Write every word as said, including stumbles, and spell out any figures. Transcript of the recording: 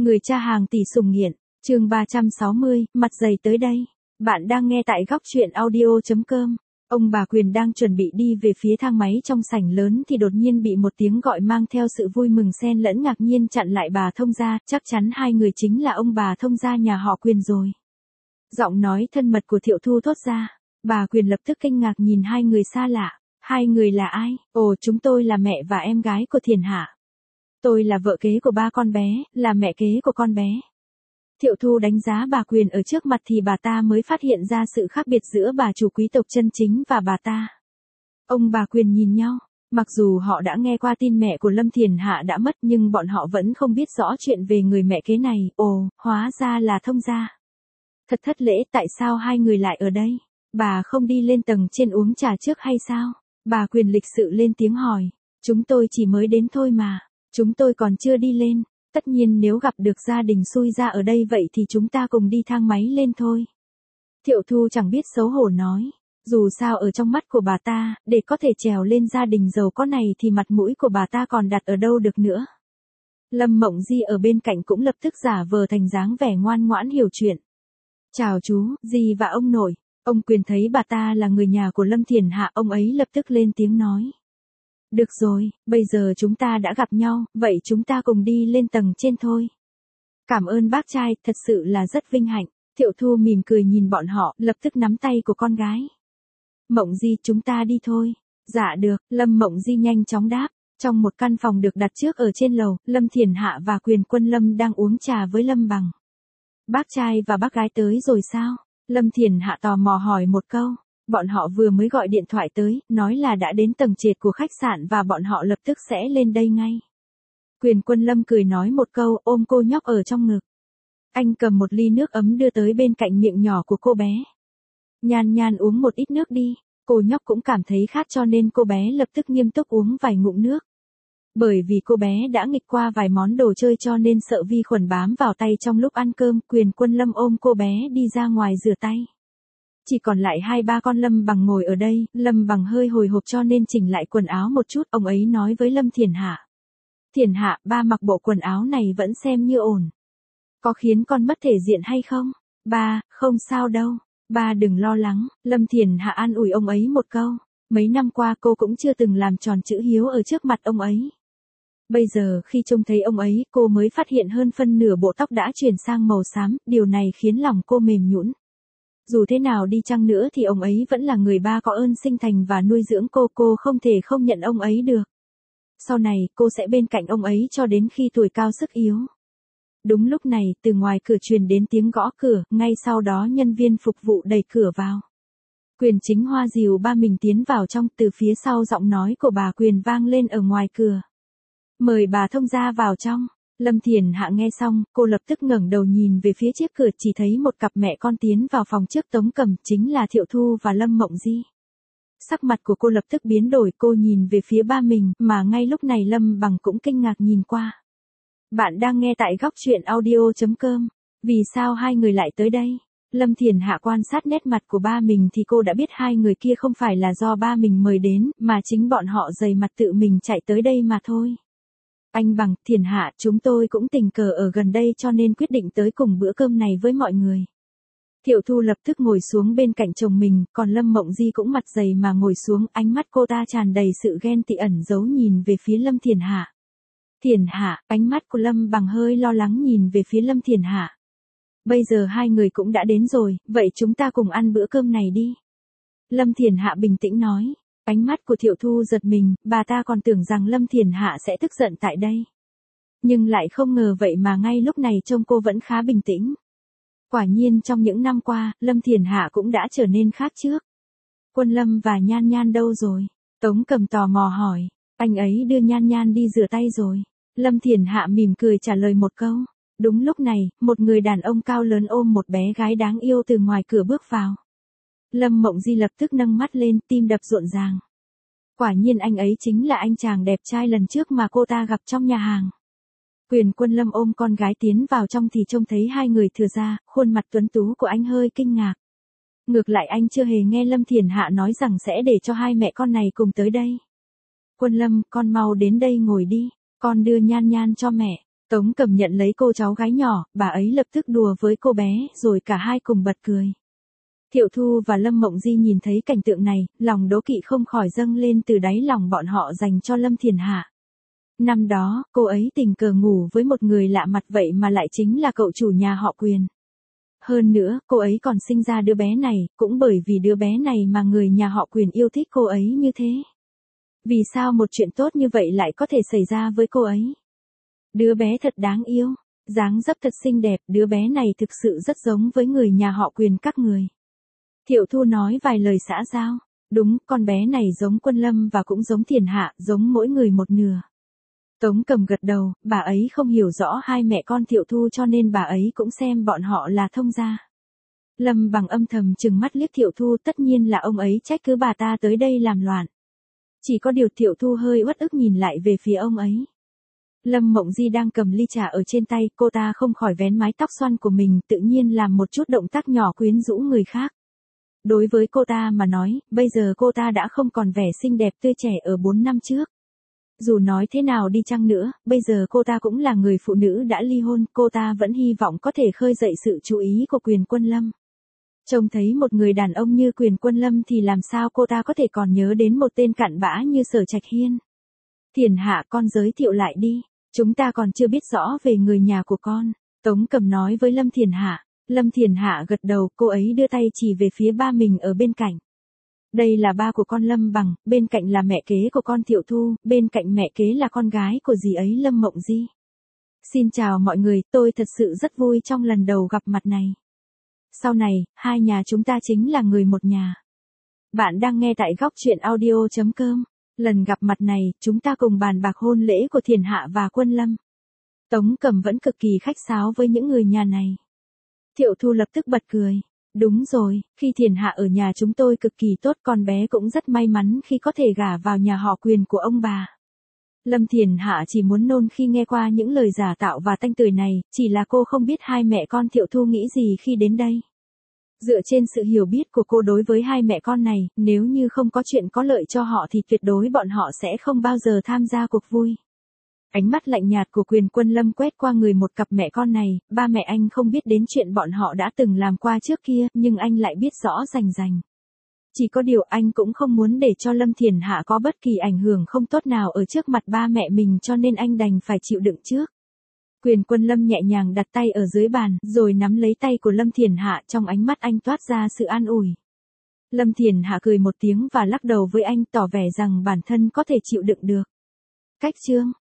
Người cha hàng tỷ sủng nghiện, chương ba trăm sáu mươi, mặt dày tới đây. Bạn đang nghe tại góc truyện audio chấm com. Ông bà Quyền đang chuẩn bị đi về phía thang máy trong sảnh lớn thì đột nhiên bị một tiếng gọi mang theo sự vui mừng xen lẫn ngạc nhiên chặn lại bà thông gia, chắc chắn hai người chính là ông bà thông gia nhà họ Quyền rồi. Giọng nói thân mật của Thiệu Thu thốt ra, bà Quyền lập tức kinh ngạc nhìn hai người xa lạ. Hai người là ai? Ồ, chúng tôi là mẹ và em gái của Thiền Hạ. Tôi là vợ kế của ba con bé, là mẹ kế của con bé. Thiệu Thu đánh giá bà Quyền ở trước mặt thì bà ta mới phát hiện ra sự khác biệt giữa bà chủ quý tộc chân chính và bà ta. Ông bà Quyền nhìn nhau, mặc dù họ đã nghe qua tin mẹ của Lâm Thiền Hạ đã mất nhưng bọn họ vẫn không biết rõ chuyện về người mẹ kế này. Ồ, hóa ra là thông gia. Thật thất lễ, tại sao hai người lại ở đây? Bà không đi lên tầng trên uống trà trước hay sao? Bà Quyền lịch sự lên tiếng hỏi. Chúng tôi chỉ mới đến thôi mà. Chúng tôi còn chưa đi lên. Tất nhiên nếu gặp được gia đình xui ra ở đây vậy thì chúng ta cùng đi thang máy lên thôi. Thiệu Thu chẳng biết xấu hổ nói. Dù sao ở trong mắt của bà ta, để có thể trèo lên gia đình giàu có này thì mặt mũi của bà ta còn đặt ở đâu được nữa. Lâm Mộng Di ở bên cạnh cũng lập tức giả vờ thành dáng vẻ ngoan ngoãn hiểu chuyện. Chào chú, dì và ông nội. Ông Quyền thấy bà ta là người nhà của Lâm Thiền Hạ, ông ấy lập tức lên tiếng nói. Được rồi, bây giờ chúng ta đã gặp nhau, vậy chúng ta cùng đi lên tầng trên thôi. Cảm ơn bác trai, thật sự là rất vinh hạnh. Thiệu Thu mỉm cười nhìn bọn họ, lập tức nắm tay của con gái. Mộng Di, chúng ta đi thôi. Dạ được, Lâm Mộng Di nhanh chóng đáp. Trong một căn phòng được đặt trước ở trên lầu, Lâm Thiền Hạ và Quyền Quân Lâm đang uống trà với Lâm Bằng. Bác trai và bác gái tới rồi sao? Lâm Thiền Hạ tò mò hỏi một câu. Bọn họ vừa mới gọi điện thoại tới, nói là đã đến tầng trệt của khách sạn và bọn họ lập tức sẽ lên đây ngay. Quyền Quân Lâm cười nói một câu, ôm cô nhóc ở trong ngực. Anh cầm một ly nước ấm đưa tới bên cạnh miệng nhỏ của cô bé. Nhan Nhan uống một ít nước đi. Cô nhóc cũng cảm thấy khát cho nên cô bé lập tức nghiêm túc uống vài ngụm nước. Bởi vì cô bé đã nghịch qua vài món đồ chơi cho nên sợ vi khuẩn bám vào tay trong lúc ăn cơm. Quyền Quân Lâm ôm cô bé đi ra ngoài rửa tay. Chỉ còn lại hai ba con Lâm Bằng ngồi ở đây, Lâm Bằng hơi hồi hộp cho nên chỉnh lại quần áo một chút, ông ấy nói với Lâm Thiền Hạ. Thiền Hạ, ba mặc bộ quần áo này vẫn xem như ổn. Có khiến con mất thể diện hay không? Ba, không sao đâu, ba đừng lo lắng, Lâm Thiền Hạ an ủi ông ấy một câu. Mấy năm qua cô cũng chưa từng làm tròn chữ hiếu ở trước mặt ông ấy. Bây giờ khi trông thấy ông ấy, cô mới phát hiện hơn phân nửa bộ tóc đã chuyển sang màu xám, điều này khiến lòng cô mềm nhũn. Dù thế nào đi chăng nữa thì ông ấy vẫn là người ba có ơn sinh thành và nuôi dưỡng cô, cô không thể không nhận ông ấy được. Sau này, cô sẽ bên cạnh ông ấy cho đến khi tuổi cao sức yếu. Đúng lúc này, từ ngoài cửa truyền đến tiếng gõ cửa, ngay sau đó nhân viên phục vụ đẩy cửa vào. Quyền Chính Hoa dìu ba mình tiến vào trong, từ phía sau giọng nói của bà Quyền vang lên ở ngoài cửa. Mời bà thông gia vào trong. Lâm Thiền Hạ nghe xong, cô lập tức ngẩng đầu nhìn về phía chiếc cửa, chỉ thấy một cặp mẹ con tiến vào phòng trước Tống Cầm, chính là Thiệu Thu và Lâm Mộng Di. Sắc mặt của cô lập tức biến đổi, cô nhìn về phía ba mình, mà ngay lúc này Lâm Bằng cũng kinh ngạc nhìn qua. Bạn đang nghe tại góc truyện audio chấm com. Vì sao hai người lại tới đây? Lâm Thiền Hạ quan sát nét mặt của ba mình thì cô đã biết hai người kia không phải là do ba mình mời đến, mà chính bọn họ dày mặt tự mình chạy tới đây mà thôi. Anh Bằng, Thiền Hạ, chúng tôi cũng tình cờ ở gần đây cho nên quyết định tới cùng bữa cơm này với mọi người. Thiệu Thu lập tức ngồi xuống bên cạnh chồng mình, còn Lâm Mộng Di cũng mặt dày mà ngồi xuống, ánh mắt cô ta tràn đầy sự ghen tị ẩn giấu nhìn về phía Lâm Thiền Hạ. Thiền Hạ, ánh mắt của Lâm Bằng hơi lo lắng nhìn về phía Lâm Thiền Hạ. Bây giờ hai người cũng đã đến rồi, vậy chúng ta cùng ăn bữa cơm này đi. Lâm Thiền Hạ bình tĩnh nói. Ánh mắt của Thiệu Thu giật mình, bà ta còn tưởng rằng Lâm Thiền Hạ sẽ tức giận tại đây. Nhưng lại không ngờ vậy mà ngay lúc này trông cô vẫn khá bình tĩnh. Quả nhiên trong những năm qua, Lâm Thiền Hạ cũng đã trở nên khác trước. Quân Lâm và Nhan Nhan đâu rồi? Tống Cầm tò mò hỏi. Anh ấy đưa Nhan Nhan đi rửa tay rồi. Lâm Thiền Hạ mỉm cười trả lời một câu. Đúng lúc này, một người đàn ông cao lớn ôm một bé gái đáng yêu từ ngoài cửa bước vào. Lâm Mộng Di lập tức nâng mắt lên, tim đập rộn ràng. Quả nhiên anh ấy chính là anh chàng đẹp trai lần trước mà cô ta gặp trong nhà hàng. Quyền Quân Lâm ôm con gái tiến vào trong thì trông thấy hai người thừa ra, khuôn mặt tuấn tú của anh hơi kinh ngạc. Ngược lại anh chưa hề nghe Lâm Thiền Hạ nói rằng sẽ để cho hai mẹ con này cùng tới đây. Quân Lâm, con mau đến đây ngồi đi, con đưa Nhan Nhan cho mẹ. Tống Cầm nhận lấy cô cháu gái nhỏ, bà ấy lập tức đùa với cô bé, rồi cả hai cùng bật cười. Thiệu Thu và Lâm Mộng Di nhìn thấy cảnh tượng này, lòng đố kỵ không khỏi dâng lên từ đáy lòng bọn họ dành cho Lâm Thiền Hạ. Năm đó, cô ấy tình cờ ngủ với một người lạ mặt vậy mà lại chính là cậu chủ nhà họ Quyền. Hơn nữa, cô ấy còn sinh ra đứa bé này, cũng bởi vì đứa bé này mà người nhà họ Quyền yêu thích cô ấy như thế. Vì sao một chuyện tốt như vậy lại có thể xảy ra với cô ấy? Đứa bé thật đáng yêu, dáng dấp thật xinh đẹp, đứa bé này thực sự rất giống với người nhà họ Quyền các người. Thiệu Thu nói vài lời xã giao, đúng, con bé này giống Quân Lâm và cũng giống Thiền Hạ, giống mỗi người một nửa. Tống Cầm gật đầu, bà ấy không hiểu rõ hai mẹ con Thiệu Thu cho nên bà ấy cũng xem bọn họ là thông gia. Lâm Bằng âm thầm trừng mắt liếc Thiệu Thu, tất nhiên là ông ấy trách cứ bà ta tới đây làm loạn. Chỉ có điều Thiệu Thu hơi uất ức nhìn lại về phía ông ấy. Lâm Mộng Di đang cầm ly trà ở trên tay, cô ta không khỏi vén mái tóc xoăn của mình, tự nhiên làm một chút động tác nhỏ quyến rũ người khác. Đối với cô ta mà nói, bây giờ cô ta đã không còn vẻ xinh đẹp tươi trẻ ở bốn năm trước. Dù nói thế nào đi chăng nữa, bây giờ cô ta cũng là người phụ nữ đã ly hôn, cô ta vẫn hy vọng có thể khơi dậy sự chú ý của Quyền Quân Lâm. Trông thấy một người đàn ông như Quyền Quân Lâm thì làm sao cô ta có thể còn nhớ đến một tên cặn bã như Sở Trạch Hiên. Thiền Hạ, con giới thiệu lại đi, chúng ta còn chưa biết rõ về người nhà của con, Tống Cầm nói với Lâm Thiền Hạ. Lâm Thiền Hạ gật đầu, cô ấy đưa tay chỉ về phía ba mình ở bên cạnh. Đây là ba của con Lâm Bằng, bên cạnh là mẹ kế của con Thiệu Thu, bên cạnh mẹ kế là con gái của dì ấy Lâm Mộng Di. Xin chào mọi người, tôi thật sự rất vui trong lần đầu gặp mặt này. Sau này, hai nhà chúng ta chính là người một nhà. Bạn đang nghe tại góc truyện audio chấm com. Lần gặp mặt này, chúng ta cùng bàn bạc hôn lễ của Thiền Hạ và Quân Lâm. Tống Cầm vẫn cực kỳ khách sáo với những người nhà này. Thiệu Thu lập tức bật cười. Đúng rồi, khi Thiền Hạ ở nhà chúng tôi cực kỳ tốt, con bé cũng rất may mắn khi có thể gả vào nhà họ Quyền của ông bà. Lâm Thiền Hạ chỉ muốn nôn khi nghe qua những lời giả tạo và tanh tưởi này, chỉ là cô không biết hai mẹ con Thiệu Thu nghĩ gì khi đến đây. Dựa trên sự hiểu biết của cô đối với hai mẹ con này, nếu như không có chuyện có lợi cho họ thì tuyệt đối bọn họ sẽ không bao giờ tham gia cuộc vui. Ánh mắt lạnh nhạt của Quyền Quân Lâm quét qua người một cặp mẹ con này, ba mẹ anh không biết đến chuyện bọn họ đã từng làm qua trước kia, nhưng anh lại biết rõ rành rành. Chỉ có điều anh cũng không muốn để cho Lâm Thiền Hạ có bất kỳ ảnh hưởng không tốt nào ở trước mặt ba mẹ mình cho nên anh đành phải chịu đựng trước. Quyền Quân Lâm nhẹ nhàng đặt tay ở dưới bàn, rồi nắm lấy tay của Lâm Thiền Hạ, trong ánh mắt anh toát ra sự an ủi. Lâm Thiền Hạ cười một tiếng và lắc đầu với anh, tỏ vẻ rằng bản thân có thể chịu đựng được. Cách chương